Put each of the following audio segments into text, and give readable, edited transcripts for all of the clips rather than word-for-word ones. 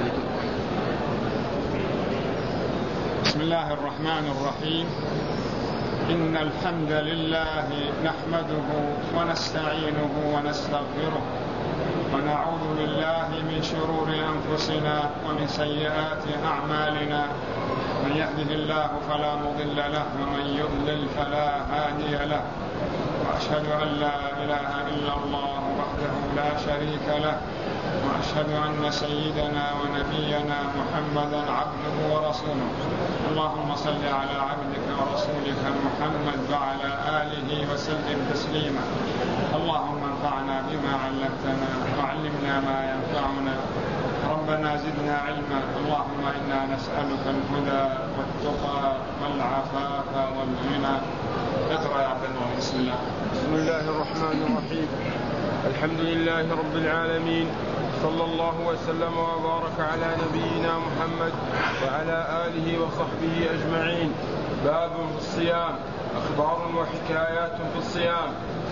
بسم الله الرحمن الرحيم. إن الحمد لله نحمده ونستعينه ونستغفره ونعوذ بالله من شرور أنفسنا ومن سيئات أعمالنا. من يهده الله فلا مضل له ومن يضلل فلا هادي له. وأشهد أن لا إله إلا الله وحده لا شريك له. وأشهد أن سيدنا ونبينا محمدا عبده ورسوله. اللهم صل على عبدك ورسولك محمد وعلى آله وسلم تسليما. اللهم انفعنا بما علمتنا وعلمنا ما ينفعنا. ربنا زدنا علما. اللهم إنا نسألك الهدى والتقى والعفاف والغنى. اقرأ يا عبد الله. بسم الله. بسم الله الرحمن الرحيم. الحمد لله رب العالمين، صلى الله وسلم وبارك على نبينا محمد وعلى آله وصحبه أجمعين. باب في الصيام. أخبار وحكايات في الصيام.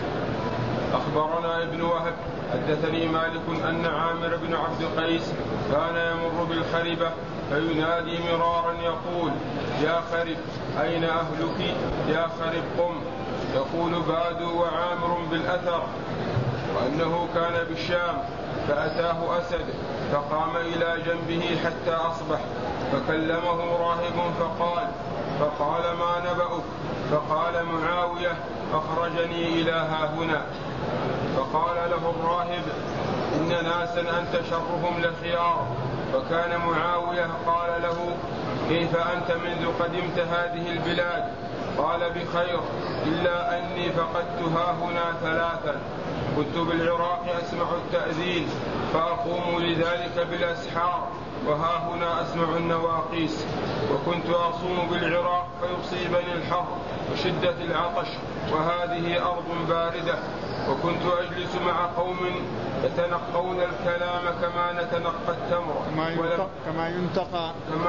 أخبرنا ابن وهب حدثني مالك أن عامر بن عبد قيس كان يمر بالخربة فينادي مرارا يقول: يا خرب أين أهلك؟ يا خرب قم. يقول: بادوا وعامر بالأثر. وأنه كان بالشام فأتاه أسد فقام إلى جنبه حتى أصبح فكلمه راهب فقال: ما نبأك؟ فقال: معاوية أخرجني إلى هاهنا. فقال له الراهب: إن ناسا أنت شرهم لخيار. فكان معاوية قال له: كيف أنت منذ قدمت هذه البلاد؟ قال: بخير، إلا أني فقدت هاهنا ثلاثا. كنت بالعراق أسمع التأذين فأقوم لذلك بالأسحار، وهاهنا أسمع النواقيس. وكنت أصوم بالعراق فيصيبني الحر وشدة العطش، وهذه أرض باردة. وكنت أجلس مع قوم يتنقون الكلام كما نتنقى التمر كما ينتقى.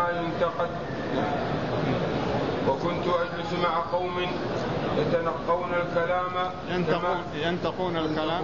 وكنت أجلس مع قوم يتنقون الكلام ينتقون الكلام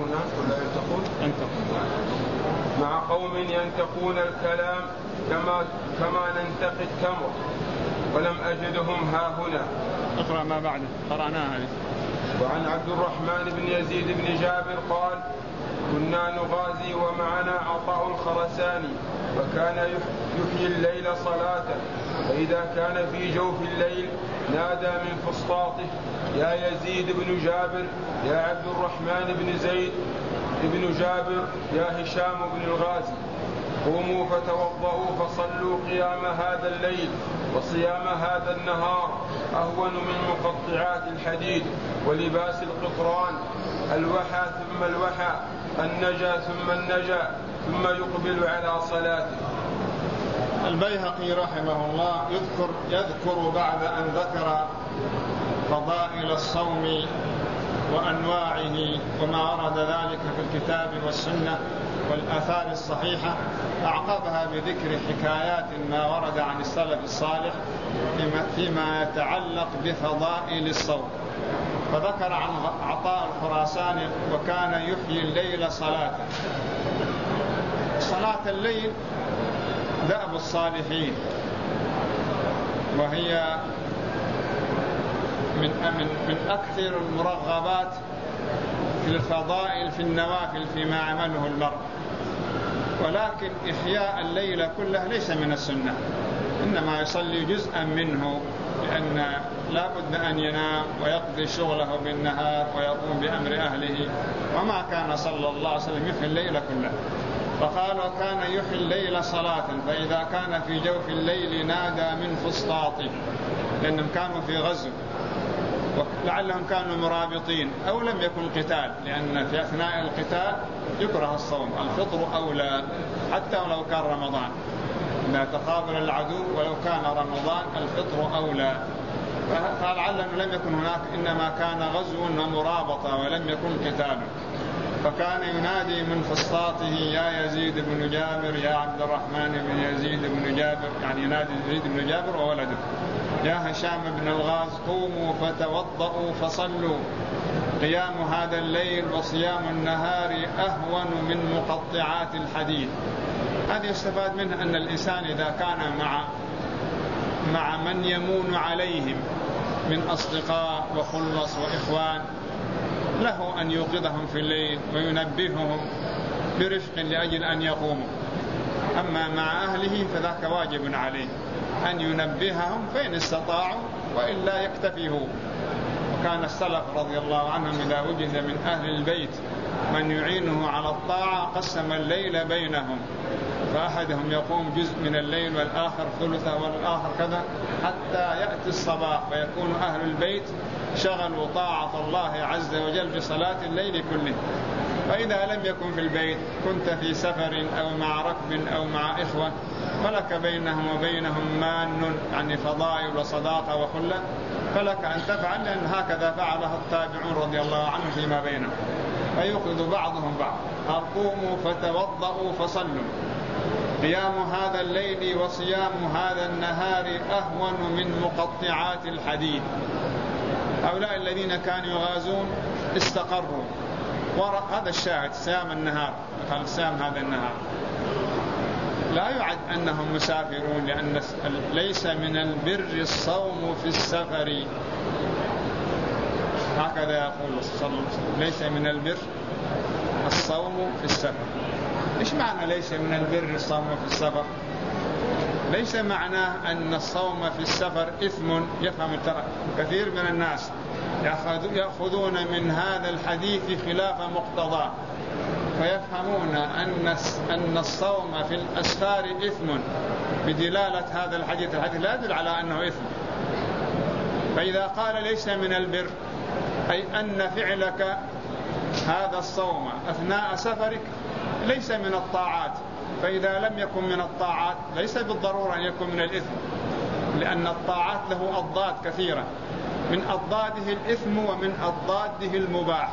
مع قوم ينتقون الكلام كما ننتقي التمر، ولم أجدهم هاهنا. اقرأ ما بعده، قرأناها. وعن عبد الرحمن بن يزيد بن جابر قال: كنا نغازي ومعنا عطاء الخرساني، فكان يحيي الليل صلاة، فإذا كان في جوف الليل نادى من فسطاطه: يا يزيد بن جابر، يا عبد الرحمن بن زيد بن جابر، يا هشام بن الغازي، قوموا فتوضؤوا فصلوا قيام هذا الليل وصيام هذا النهار أهون من مقطعات الحديد ولباس القطران. الوحى ثم الوحى، النجا ثم النجا، ثم يقبل على صلاته. البيهقي رحمه الله يذكر بعد أن ذكر فضائل الصوم وأنواعه وما ورد ذلك في الكتاب والسنة والآثار الصحيحة، أعقبها بذكر حكايات ما ورد عن السلف الصالح فيما يتعلق بفضائل الصوم. فذكر عن عطاء الخراساني: وكان يحيي الليل صلاة. صلاة الليل دأب الصالحين، وهي من أكثر المرغبات في الفضائل في النوافل فيما عمله المرء. ولكن إحياء الليل كله ليس من السنة، إنما يصلي جزءا منه، لأن لا بد أن ينام ويقضي شغله بالنهار ويقوم بأمر أهله، وما كان صلى الله عليه وسلم يحيي الليل كله. فقال: وكان يحيي الليل صلاة، فإذا كان في جوف الليل نادى من فسطاطه، لأنهم كانوا في غزو، لعلهم كانوا مرابطين أو لم يكن قتال، لأن في أثناء القتال يكره الصوم، الفطر أولى حتى ولو كان رمضان، لا تقابل العدو ولو كان رمضان الفطر أولى. فلعلهم لم يكن هناك، إنما كان غزو ومرابطة ولم يكن قتال. فكان ينادي من فسطاطه: يا يزيد بن جابر، يا عبد الرحمن بن يزيد بن جابر، يعني ينادي يزيد بن جابر وولده: يا هشام بن الغاز، قوموا فتوضؤوا فصلوا قيام هذا الليل وصيام النهار أهون من مقطعات الحديد. هذه يستفاد منها أن الإنسان إذا كان مع من يمون عليهم من أصدقاء وخلص وإخوان له أن يوقظهم في الليل وينبههم برفق لأجل أن يقوموا. أما مع أهله فذاك واجب عليه أن ينبههم فإن استطاعوا، وإلا يكتفي هو. وكان السلف رضي الله عنهم إذا وجد من أهل البيت من يعينه على الطاعة قسم الليل بينهم، فأحدهم يقوم جزء من الليل والآخر ثلثه والآخر كذا حتى يأتي الصباح، فيكون أهل البيت شغلوا طاعة الله عز وجل بصلاة الليل كله. فإذا لم يكن في البيت كنت في سفر أو مع ركب أو مع إخوة فلك بينهم وبينهم مان، يعني فضائل وصداقة وخلة، فلك أن تفعل، لأن هكذا فعلها التابعون رضي الله عنهم فيما بينهم، فيوقظ بعضهم بعض: قوموا فتوضؤوا فصلوا. قيام هذا الليل وصيام هذا النهار أهون من مقطعات الحديد. هؤلاء الذين كانوا يغازون استقروا، هذا الشاهد صيام النهار، صيام هذا النهار لا يعد أنهم مسافرون، لأن ليس من البر الصوم في السفر، هكذا يقول صلى الله عليه وسلم: ليس من البر الصوم في السفر. إيش معنى ليس من البر الصوم في السفر؟ ليس معناه أن الصوم في السفر إثم. يفهم كثير من الناس يأخذون من هذا الحديث خلاف مقتضاه، فيفهمون أن الصوم في الأسفار إثم بدلالة هذا الحديث. الحديث لا يدل على أنه إثم. فإذا قال ليس من البر أي أن فعلك هذا الصوم أثناء سفرك ليس من الطاعات، فإذا لم يكن من الطاعات ليس بالضرورة أن يكون من الإثم، لأن الطاعات له أضداد كثيرة، من أضداده الإثم ومن أضداده المباح.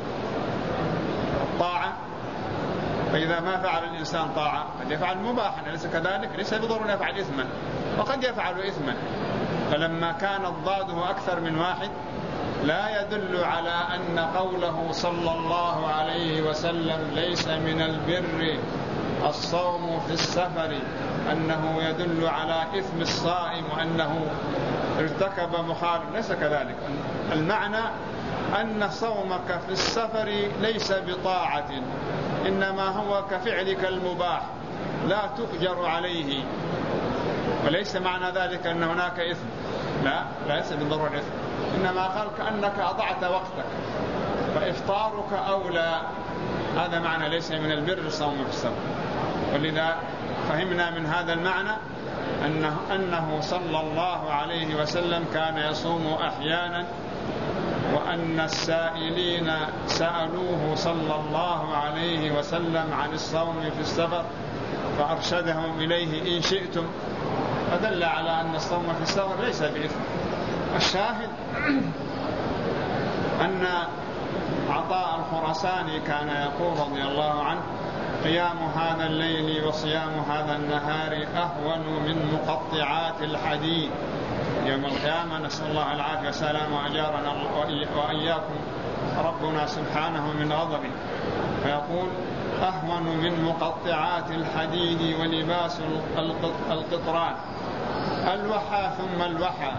الطاعة فإذا ما فعل الإنسان طاعة قد يفعل مباحا، أليس كذلك؟ ليس بالضرورة أن يفعل إثما، وقد يفعل إثما. فلما كان أضداده أكثر من واحد لا يدل على أن قوله صلى الله عليه وسلم ليس من البر الصوم في السفر أنه يدل على إثم الصائم وأنه ارتكب مخالف، ليس كذلك. المعنى أن صومك في السفر ليس بطاعة، إنما هو كفعلك المباح لا تؤجر عليه، وليس معنى ذلك أن هناك إثم، لا ليس بالضرورة إثم، إنما قال كأنك أضعت وقتك فإفطارك أولى. هذا معنى ليس من البر الصوم في السفر. ولذا فهمنا من هذا المعنى أنه صلى الله عليه وسلم كان يصوم أحيانا، وأن السائلين سألوه صلى الله عليه وسلم عن الصوم في السفر فأرشدهم إليه إن شئتم، فدل على أن الصوم في السفر ليس بإثم. الشاهد أن عطاء الخراساني كان يقول رضي الله عنه: قيام هذا الليل وصيام هذا النهار أهون من مقطعات الحديد يوم القيامة. نسأل الله العافية والسلام وأجارنا وإياكم ربنا سبحانه من غضبه. فيقول: أهون من مقطعات الحديد ولباس القطران. الوحى ثم الوحى.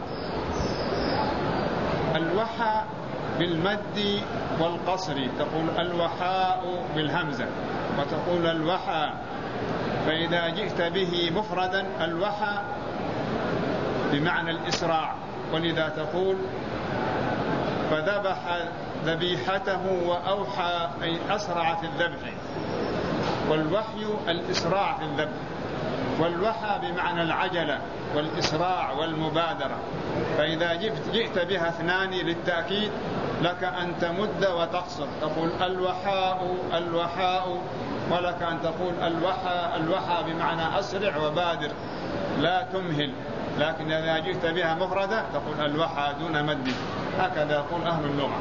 الوحى بالمد والقصر، تقول الوحاء بالهمزة وتقول الوحى. فإذا جئت به مفردا الوحى بمعنى الإسراع، ولذا تقول فذبح ذبيحته وأوحى أي أسرع في الذبح، والوحي الإسراع في الذبح، والوحى بمعنى العجلة والإسراع والمبادرة. فإذا جئت بها اثنان للتأكيد لك أن تمد وتقصر، تقول الوحاء الوحاء، ولك أن تقول الوحى بمعنى أسرع وبادر لا تمهل. لكن إذا جئت بها مفردة تقول الوحى دون مد. هكذا يقول أهل اللغة.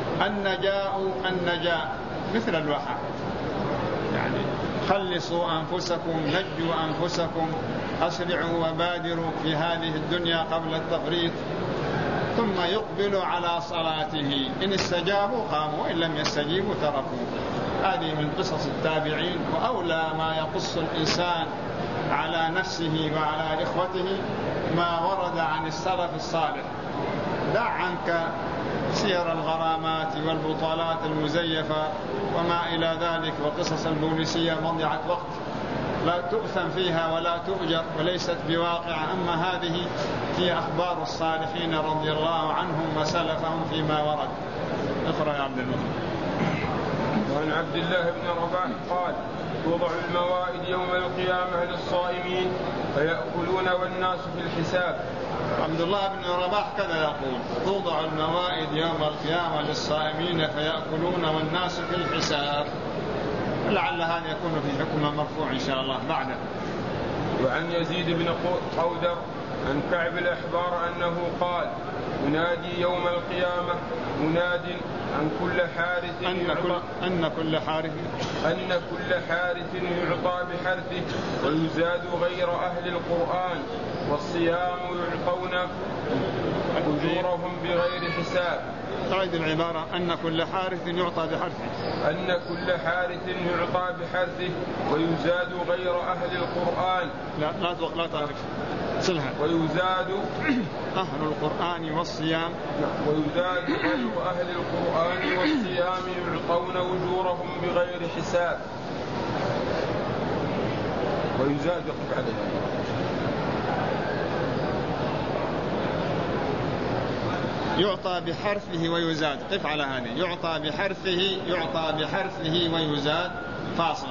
النجاء مثل الوحى، يعني خلصوا أنفسكم، نجوا أنفسكم، أسرعوا وبادروا في هذه الدنيا قبل التفريط. ثم يقبل على صلاته، إن استجابوا قاموا وإن لم يستجيبوا تركوا. هذه من قصص التابعين، وأولى ما يقص الإنسان على نفسه وعلى إخوته ما ورد عن السلف الصالح. دع عنك سير الغرامات والبطالات المزيفة وما إلى ذلك، وقصص البوليسية مضيعة وقت لا تؤثم فيها ولا تؤجر وليست بواقعة. أما هذه هي أخبار الصالحين رضي الله عنهم وسلفهم فيما ورد. اقرأ يا عبد الله. وعن عبد الله بن رباح قال: توضع الموائد يوم القيامة للصائمين فيأكلون والناس في الحساب. عبد الله بن رباح كذا يقول: توضع الموائد يوم القيامة للصائمين فيأكلون والناس في الحساب. لعل هذا يكون في حكم مرفوع إن شاء الله بعده. وعن يزيد بن قودر عن كعب الأحبار أنه قال: ينادي يوم القيامة مناد أن كل حارث يعطى بحرثه ويزاد غير أهل القرآن والصيام يعطون أجورهم بغير حساب. تعيد العبارة: أن كل حارث يعطى بحرثه. أن كل حارث يعطى بحرثه ويزاد غير أهل القرآن. لا تعرف سلها. ويزاد أهل القرآن والصيام. ويزاد غير أهل القرآن والصيام يعطون أجورهم بغير حساب. ويزاد يعطى بحرثه ويزاد. قف على هذه: يعطى بحرثه ويزاد فاصلة.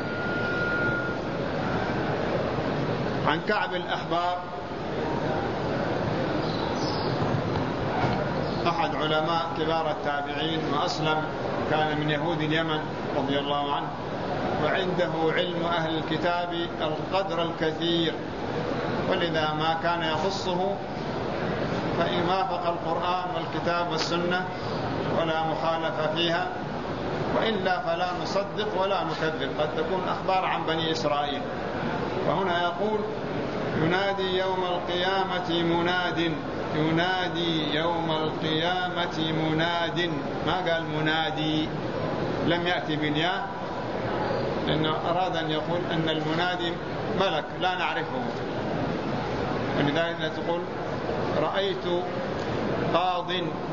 عن كعب الأحبار أحد علماء كبار التابعين وأسلم، كان من يهود اليمن رضي الله عنه، وعنده علم أهل الكتاب القدر الكثير، ولذا ما كان يخصه فإن وافق القرآن والكتاب والسنة ولا مخالفة فيها، وإلا فلا نصدق ولا نكذب. قد تكون أخبار عن بني إسرائيل. وهنا يقول: ينادي يوم القيامة مناد. ينادي يوم القيامة مناد، ما قال منادي، لم يأتي بالياء، لأنه أراد أن يقول أن المنادي ملك لا نعرفه. ولذلك تقول: رأيت قاض،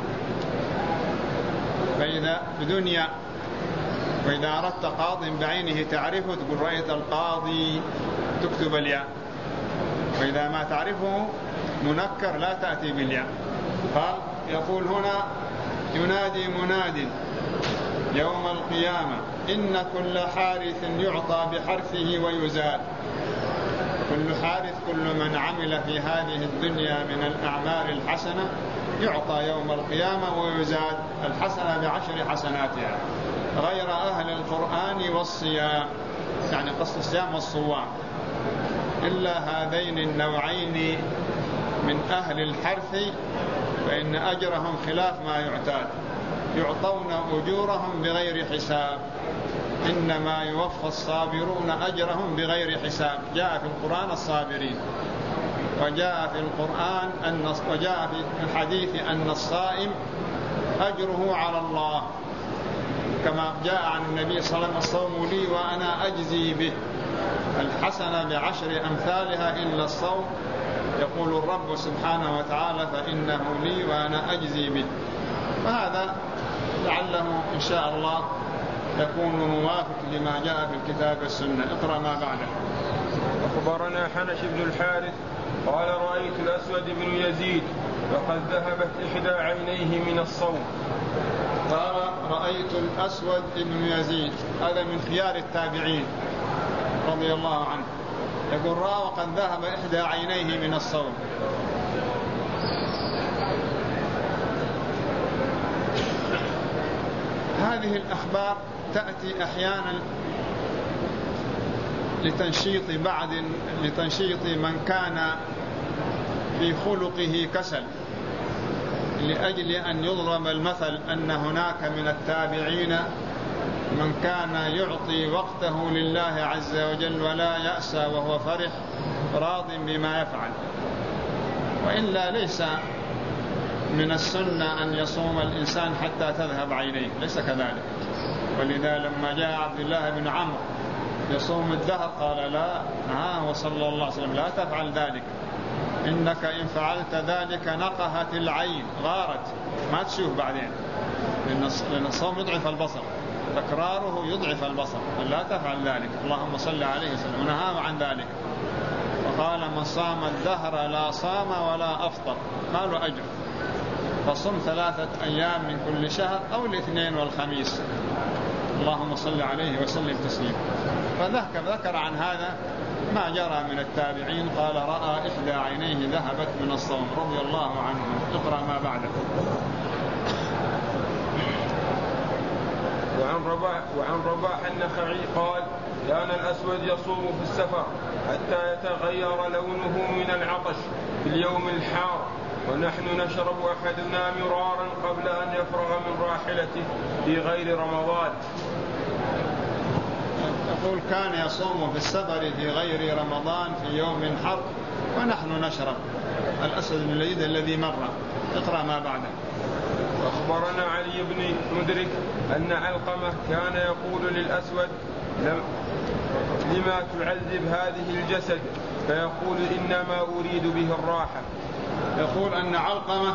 فإذا بدنيا، وإذا أردت قاض بعينه تعرفه تقول رأيت القاضي، تكتب الياء. وإذا ما تعرفه منكر لا تأتي بالياء. قال يقول هنا: ينادي مناد يوم القيامة إن كل حارث يعطى بحرثه ويزاد. كل حارث كل من عمل في هذه الدنيا من الأعمال الحسنة يعطى يوم القيامة ويزاد الحسنة ب10 حسناتها، غير أهل القرآن والصيام، يعني قصد الصيام والصوام، إلا هذين النوعين من أهل الحرث فإن أجرهم خلاف ما يعتاد، يعطون أجورهم بغير حساب، إنما يوفى الصابرون أجرهم بغير حساب. جاء في القرآن الصابرين، وجاء في الحديث أن الصائم أجره على الله، كما جاء عن النبي صلى الله عليه وسلم: الصوم لي وأنا أجزي به، الحسنة ب10 أمثالها إلا الصوم، يقول الرب سبحانه وتعالى: فإنه لي وأنا أجزي به. فهذا لعله إن شاء الله يكون موافق لما جاء في الكتاب والسنة. اقرأ ما بعده. أخبرنا حنش بن الحارث قال: رأيت الأسود بن يزيد وقد ذهبت إحدى عينيه من الصوم. قال: رأيت الأسود بن يزيد، هذا من خيار التابعين رضي الله عنه، يقول: رأى وقد ذهب إحدى عينيه من الصوم. هذه الأخبار تأتي أحيانا لتنشيط من كان في خلقه كسل، لأجل أن يضرب المثل أن هناك من التابعين من كان يعطي وقته لله عز وجل ولا يأسى وهو فرح راض بما يفعل. وإلا ليس من السنة أن يصوم الإنسان حتى تذهب عينيه، ليس كذلك. ولذا لما جاء عبد الله بن عمرو يصوم الدهر قال لا، وصلى الله عليه وسلم لا تفعل ذلك، إنك إن فعلت ذلك نقهت العين، غارت ما تشوف بعدين، لأن الصوم يضعف البصر، تكراره يضعف البصر، لا تفعل ذلك، اللهم صل عليه وسلم، ونهاه عن ذلك. وقال من صام الدهر لا صام ولا أفطر، ما له أجر، فصم 3 أيام من كل شهر أو الاثنين والخميس، اللهم صل عليه وسلم تسليما. فذكر عن هذا ما جرى من التابعين، قال رأى إحدى عينيه ذهبت من الصوم رضي الله عنه. اقرأ ما بعده. وعن رباح النخعي قال كان الأسود يصوم في السفر حتى يتغير لونه من العطش في اليوم الحار، ونحن نشرب أحدنا مرارا قبل أن يفرغ من راحلته في غير رمضان. يقول كان يصوم في السفر في غير رمضان في يوم حر ونحن نشرب. الأسود بن يزيد الذي مر. اقرأ ما بعده. أخبرنا علي بن مدرك أن علقمة كان يقول للأسود لما تعذب هذه الجسد، فيقول إنما أريد به الراحة. يقول أن علقمة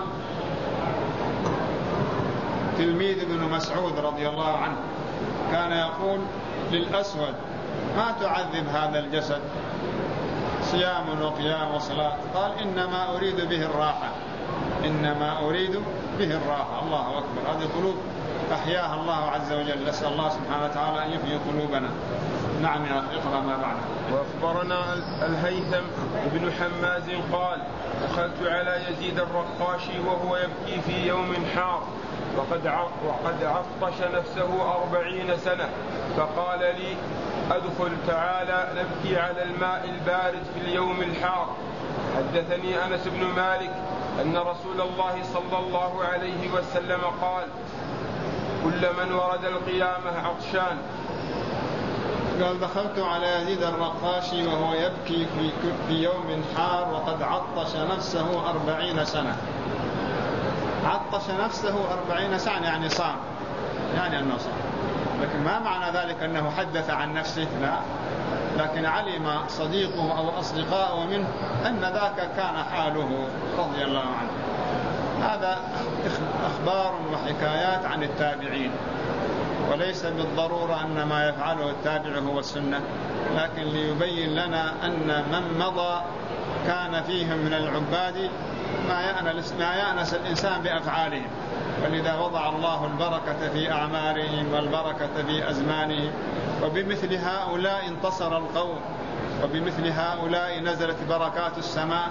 تلميذ ابن مسعود رضي الله عنه كان يقول للأسود ما تعذب هذا الجسد، صيام وقيام وصلاة، قال إنما أريد به الراحة، إنما أريد به الراحة. الله أكبر. هذه قلوب أحياها الله عز وجل، نسأل الله سبحانه وتعالى أن يحيي قلوبنا. نعم يا أخي اقرأ ما بعده. وأخبرنا الهيثم بن حماز قال دخلت على يزيد الرقاشي وهو يبكي في يوم حار وقد عطش نفسه 40 سنة، فقال لي أدخل تعالى نبكي على الماء البارد في اليوم الحار. حدثني أنس بن مالك أن رسول الله صلى الله عليه وسلم قال كل من ورد القيامة عطشان. قال دخلت على يزيد الرقاشي وهو يبكي في يوم حار وقد عطش نفسه 40 سنة. عطش نفسه 40 سنة يعني صام، يعني أنه صام، لكن ما معنى ذلك أنه حدث عن نفسه، لا، لكن علم صديقه أو أصدقاءه منه أن ذاك كان حاله رضي الله عنه. هذا أخبار وحكايات عن التابعين، وليس بالضرورة أن ما يفعله التابع هو السنة، لكن ليبين لنا أن من مضى كان فيهم من العباد ما يأنس الإنسان بأفعالهم، ولذا وضع الله البركة في أعمارهم والبركة في أزمانهم، وبمثل هؤلاء انتصر القوم، وبمثل هؤلاء نزلت بركات السماء.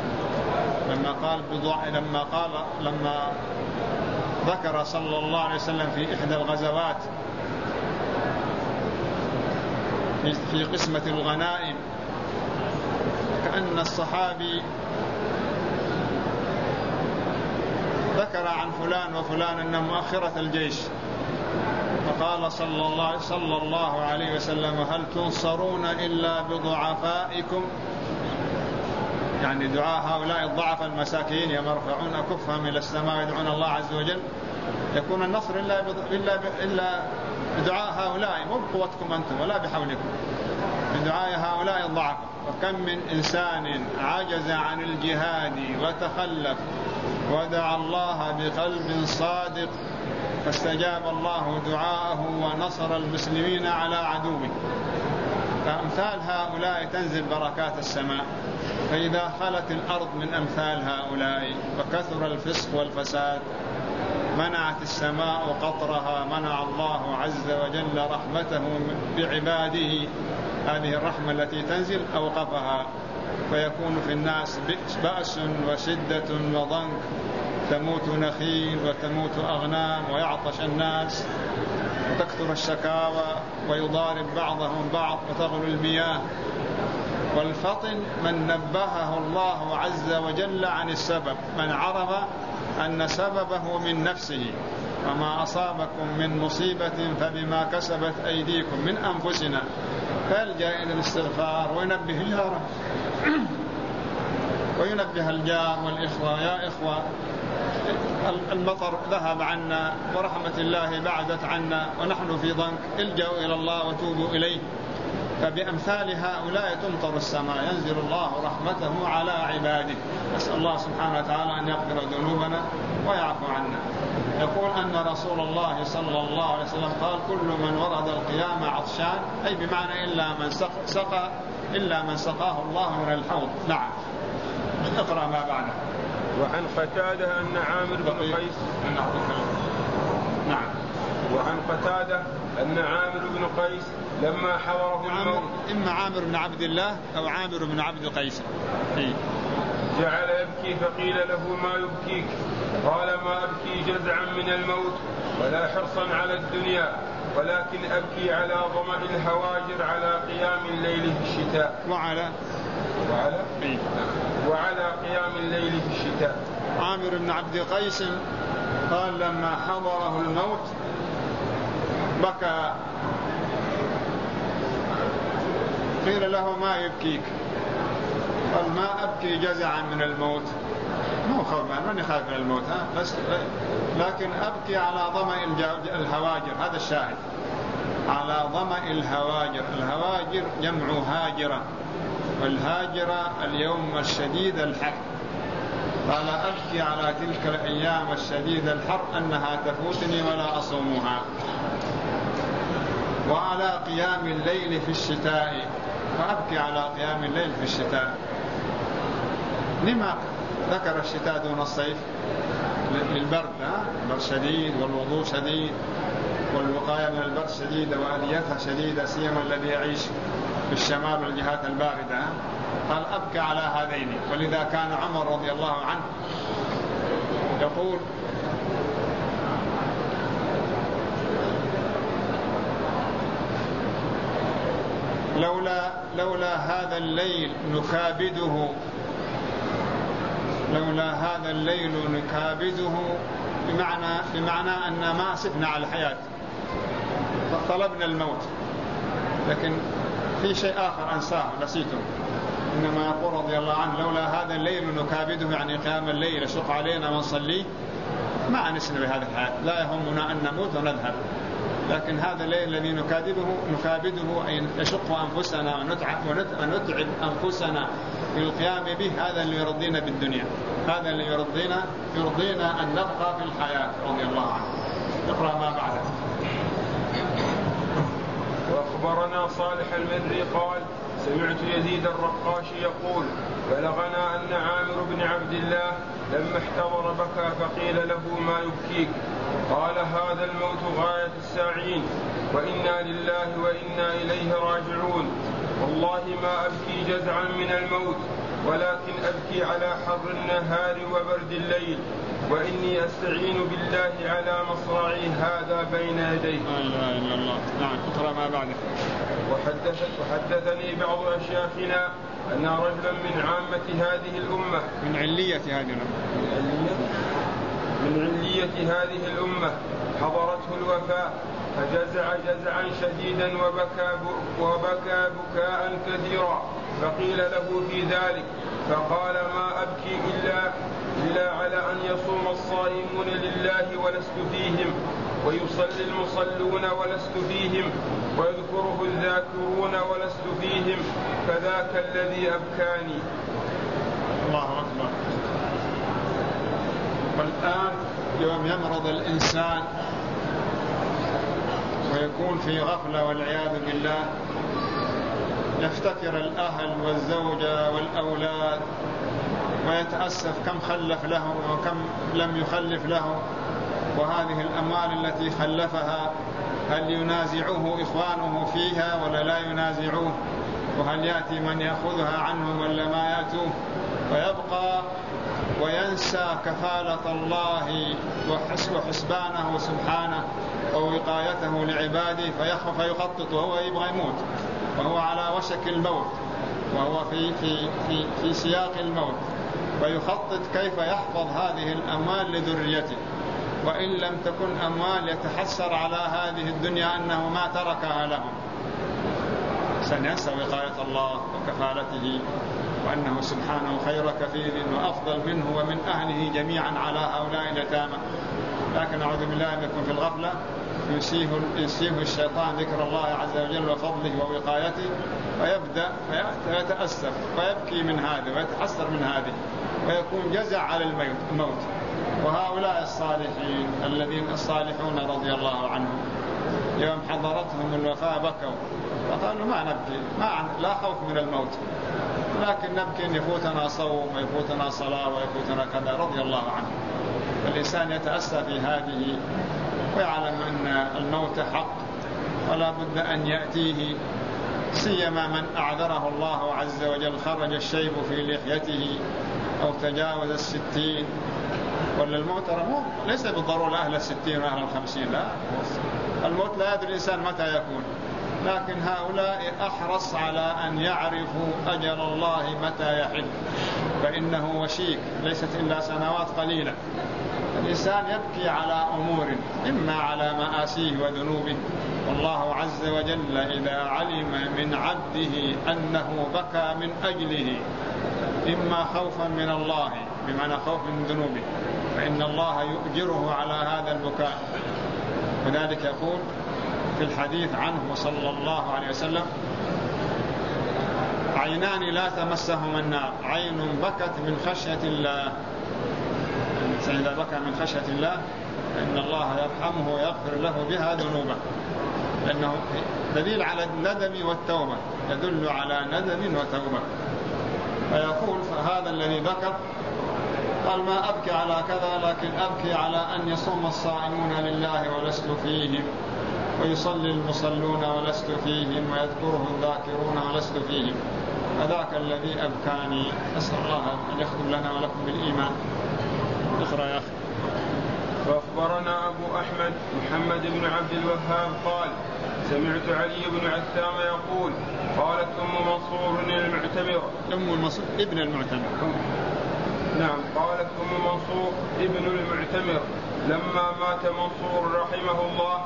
لما ذكر صلى الله عليه وسلم في إحدى الغزوات في قسمة الغنائم، كأن الصحابي ذكر عن فلان وفلان أنه مؤخرة الجيش، فقال صلى الله عليه وسلم هل تنصرون إلا بضعفائكم، يعني دعاء هؤلاء الضعف المساكين يرفعون أكفهم إلى السماء يدعون الله عز وجل، يكون النصر إلا بدعاء هؤلاء، مو بقوتكم أنتم ولا بحولكم، بدعاء هؤلاء الضعف. وكم من إنسان عجز عن الجهاد وتخلف ودعا الله بقلب صادق فاستجاب الله دعاءه ونصر المسلمين على عدوه. فأمثال هؤلاء تنزل بركات السماء، فإذا خلت الأرض من أمثال هؤلاء وكثر الفسق والفساد منعت السماء قطرها، منع الله عز وجل رحمته بعباده، هذه الرحمة التي تنزل أوقفها، فيكون في الناس بأس وشدة وضنك، تموت نخيل وتموت أغنام ويعطش الناس وتكثر الشكاوى ويضارب بعضهم بعض وتغلو المياه. والفطن من نبهه الله عز وجل عن السبب، من عرف أن سببه من نفسه، وما أصابكم من مصيبة فبما كسبت أيديكم من أنفسنا، فيلجأ إلى الاستغفار وينبه يا رب وينبه الجار والإخوة: يا إخوة، المطر ذهب عنا ورحمة الله بعدت عنا ونحن في ضنك، الجأوا إلى الله وتوبوا إليه. فبأمثال هؤلاء تمطر السماء، ينزل الله رحمته على عباده. نسأل الله سبحانه وتعالى أن يغفر ذنوبنا ويعفو عنا. يقول أن رسول الله صلى الله عليه وسلم قال: كل من ورد القيامة عطشان، أي بمعنى إلا من سقاه الله من الحوض. نعم. اقرأ ما بعده. وعن قتادة أن عامر بن قيس نعم. وعن قتادة أن عامر بن قيس لما حضره الموت، إما عامر بن عبد الله أو عامر بن عبد قيس، جعل يبكي فقيل له: ما يبكيك؟ قال: ما أبكي جزعا من الموت ولا حرصا على الدنيا، ولكن أبكي على ظمأ الهواجر على قيام الليل في الشتاء. وعلى قيام الليل في الشتاء. عامر بن عبد قيس قال: لما حضره الموت بكى. قيل له: ما يبكيك؟ قال: ما أبكي جزعا من الموت، مو خوف، من يخاف من الموت، بس لكن أبكي على ظمأ الهواجر. هذا الشاهد، على ظمأ الهواجر. الهواجر جمع هاجرة، والهاجرة اليوم الشديد الحر. قال: أبكي على تلك الأيام الشديد الحر أنها تفوتني ولا أصومها. وعلى قيام الليل في الشتاء، فأبكي على قيام الليل في الشتاء. لما ذكر الشتاء دون الصيف؟ للبرد، البرد شديد والوضوء شديد والوقاية من البرد شديدة وآليتها شديدة، سيما الذي يعيش في الشمال والجهات الباردة. قال: أبكى على هذين. ولذا كان عمر رضي الله عنه يقول: لولا هذا الليل نكابده، لولا هذا الليل نكابده، بمعنى أن ما أسفنا على الحياة فطلبنا الموت. لكن في شيء آخر أنساه نسيته، إنما يقول رضي الله عنه: لولا هذا الليل نكابده، يعني قيام الليل يشق علينا ونصلي، ما أنسنا بهذه الحياة، لا يهمنا أن نموت ونذهب. لكن هذا الليل الذي نكابده أي نشق أنفسنا ونتعب أنفسنا في القيام به، هذا اللي يرضينا بالدنيا، هذا اللي يرضينا أن نبقى في الحياة. رضي الله عنه. اقرأ ما بعده. وأخبرنا صالح المري قال: سمعت يزيد الرقاشي يقول: بلغنا أن عامر بن عبد الله لما احتضر بكى فقيل له: ما يبكيك؟ قال: هذا الموت غاية الساعين، وإنا لله وإنا إليه راجعون. والله ما أبكي جزعا من الموت، ولكن أبكي على حر النهار وبرد الليل، وإني أستعين بالله على مصرعي هذا بين يديه. لا إله إلا الله. نعم. اقرأ ما بعده. وحدثني بعض أشياخنا أن رجلا من عامة هذه الأمة، من علية هذه الأمة حضرته الوفاة، فجزع جزعا شديدا وبكى بكاء كثيرا، فقيل له في ذلك فقال: ما أبكي إلا على أن يصوم الصائمون لله ولست فيهم، ويصلي المصلون ولست فيهم، ويذكره الذاكرون ولست فيهم، فذاك الذي أبكاني. الله أكبر. والآن يوم يمرض الإنسان ويكون في غفلة والعياذ بالله، يفتكر الأهل والزوجة والأولاد ويتأسف كم خلف له وكم لم يخلف له، وهذه الأموال التي خلفها هل ينازعوه إخوانه فيها ولا لا ينازعوه، وهل يأتي من يأخذها عنهم ولا ما يأتوه، ويبقى وينسى كفالة الله وحسبانه سبحانه ووقايته لعباده، فيخطط وهو يبغى يموت، وهو على وشك الموت، وهو في سياق الموت، ويخطط كيف يحفظ هذه الأموال لذريته، وإن لم تكن أموال يتحسر على هذه الدنيا أنه ما تركها لهم. سننسى وقاية الله وكفالته وأنه سبحانه خير كفيل وأفضل منه ومن أهله جميعا على هؤلاء اليتامى. لكن أعوذ بالله أن يكون في الغفلة ينسيه الشيطان ذكر الله عز وجل وفضله ووقايته، ويبدأ فيتأسف ويبكي من هذا ويتحسر من هذه ويكون جزع على الموت. وهؤلاء الصالحين الذين الصالحون رضي الله عنهم يوم حضرتهم الوفاة بكوا وقالوا ما نبكي، لا خوف من الموت، لكن نبكي أن يفوتنا صوم ويفوتنا صلاة ويفوتنا كذا رضي الله عنه. فالإنسان يتأسى في هذه ويعلم أن الموت حق ولا بد أن يأتيه، سيما من أعذره الله عز وجل، خرج الشيب في لحيته أو تجاوز 60. ولا الموت ليس بالضرورة أهل 60 وأهل 50، لا، الموت لا يدري الإنسان متى يكون، لكن هؤلاء أحرص على أن يعرفوا أجل الله متى يحل، فإنه وشيك ليست إلا سنوات قليلة. الإنسان يبكي على أمور، إما على مآسيه وذنوبه، والله عز وجل إذا علم من عبده أنه بكى من أجله إما خوفا من الله بمعنى خوف من ذنوبه فإن الله يؤجره على هذا البكاء. وذلك يقول في الحديث عنه صلى الله عليه وسلم: عينان لا تمسهما النار، عين بكت من خشية الله، إذا بكى من خشية الله فإن الله يرحمه ويغفر له بها ذنوبه، لأنه دليل على الندم والتوبة، يدل على ندم وتوبة. فيقول فهذا الذي ذكر قال: ما أبكي على كذا، لكن أبكي على أن يصوم الصائمون لله ولست فيهم، ويصلي المصلون ولست فيهم، ويذكره الذاكرون ولست فيهم، فذاك الذي أبكاني. أسأل الله أن يختم لنا ولكم بالإيمان. اقرأ يا أخي. وأخبرنا أبو أحمد محمد بن عبد الوهاب قال: سمعت علي بن عثام يقول: قالت أم منصور المعتمرة، ابن المعتمر، نعم، قالت أم منصور ابن المعتمر: لما مات منصور رحمه الله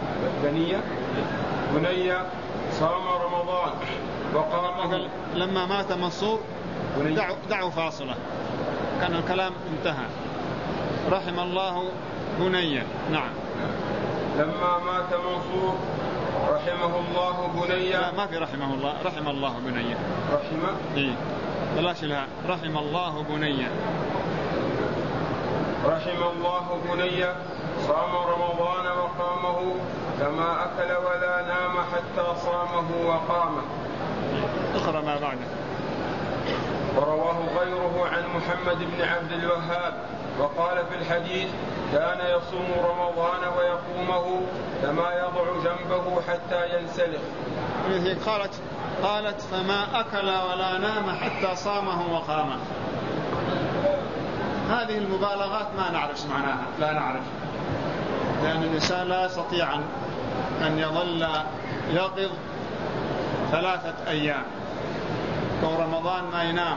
بني صام رمضان وقام. لما مات منصور دعوا فاصلة، كان الكلام انتهى. رحم الله بني، نعم. لما مات منصور رحمه الله بني، لا ما في رحمه الله، رحم الله بني، إيه بلاش لها، رحم الله بني. رحم الله بني صام رمضان وقامه، فما أكل ولا نام حتى صامه وقامه. اقرأ ما بعده. ورواه غيره عن محمد بن عبد الوهاب وقال في الحديث: كان يصوم رمضان ويقومه كما يضع جنبه حتى ينسلخ. قالت فما أكل ولا نام حتى صامه وقامه. هذه المبالغات ما نعرف معناها، لا نعرف، لأن الإنسان لا يستطيع أن يظل يقظ 3 أيام ورمضان ما ينام،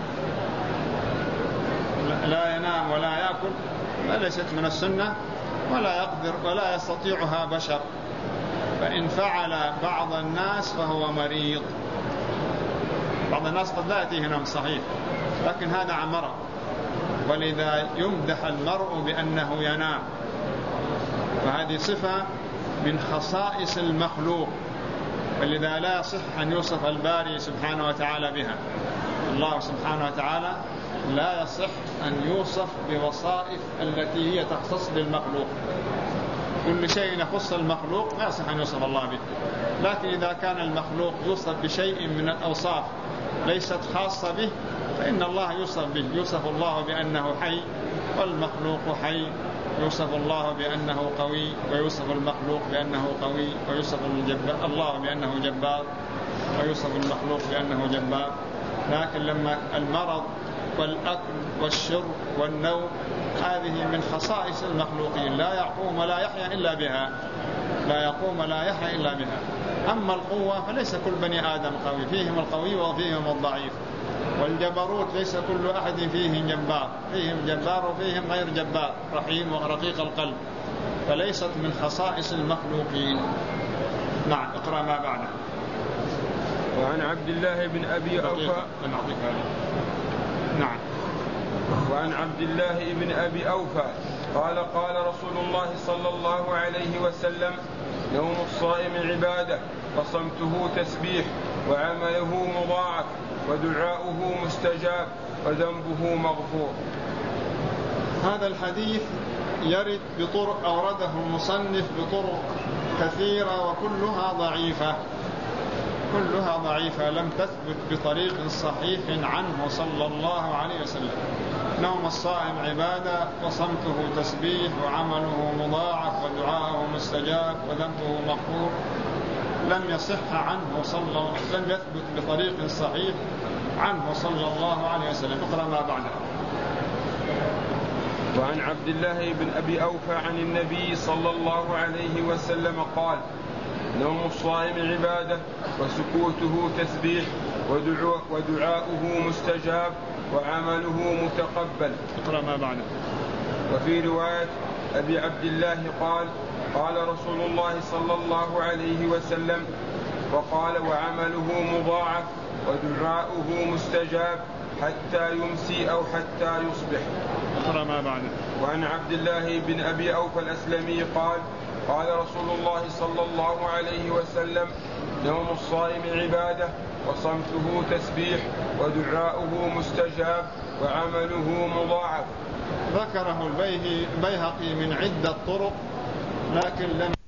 لا ينام ولا يأكل، ليست من السنة ولا يقدر ولا يستطيعها بشر. فإن فعل بعض الناس فهو مريض. بعض الناس قد لا يأتيه نوم صحيح، لكن هذا عن مرض، ولذا يمدح المرء بأنه ينام، فهذه صفة من خصائص المخلوق، ولذا لا يصح أن يوصف الباري سبحانه وتعالى بها. الله سبحانه وتعالى لا يصح أن يوصف بوصائف التي هي تختص بالمخلوق. كل شيء يخص المخلوق لا يصح أن يوصف الله به، لكن إذا كان المخلوق يوصف بشيء من الأوصاف ليست خاصة به فإن الله يوصف به. يوصف الله بأنه حي والمخلوق حي، يوصف الله بأنه قوي ويوصف المخلوق بأنه قوي، ويوصف الله بأنه جبار ويوصف المخلوق بأنه جبار. لكن لما المرض والأكل والشرب والنوم هذه من خصائص المخلوقين، لا يقوم ولا يحيا إلا بها، لا يقوم ولا يحيا إلا بها. أما القوة فليس كل بني آدم قوي، فيهم القوي وفيهم الضعيف. والجبروت ليس كل أحد فيهم جبار، فيهم جبار وفيهم غير جبار، رحيم ورقيق القلب، فليست من خصائص المخلوقين. نعم، اقرأ ما بعده. وعن عبد الله بن أبي أوفى نعم. وعن عبد الله بن أبي أوفى قال قال رسول الله صلى الله عليه وسلم يوم الصائم عبادة وصمته تسبيح وعمله مضاعف ودعاؤه مستجاب وذنبه مغفور. هذا الحديث يرد بطرق أورده المصنف بطرق كثيرة وكلها ضعيفة لم تثبت بطريق صحيح عنه صلى الله عليه وسلم. نوم الصائم عبادة وصمته تسبيح وعمله مضاعف ودعاءه مستجاب وذنبه مغفور لم يصح عنه لم يثبت بطريق صحيح عنه صلى الله عليه وسلم. اقرأ ما بعده. وعن عبد الله بن أبي أوفى عن النبي صلى الله عليه وسلم قال نوم الصائم عبادة وسكوته تسبيح ودعاؤه مستجاب وعمله متقبل. اقرأ ما بعده. وفي رواية أبي عبد الله قال قال رسول الله صلى الله عليه وسلم وقال وعمله مضاعف ودعاؤه مستجاب حتى يمسي أو حتى يصبح. اقرأ ما بعده. وعن عبد الله بن أبي أوفى الأسلمي قال قال رسول الله صلى الله عليه وسلم يوم الصائم عبادة وصمته تسبيح ودعاؤه مستجاب وعمله مضاعف. ذكره البيهقي من عدة طرق لكن لم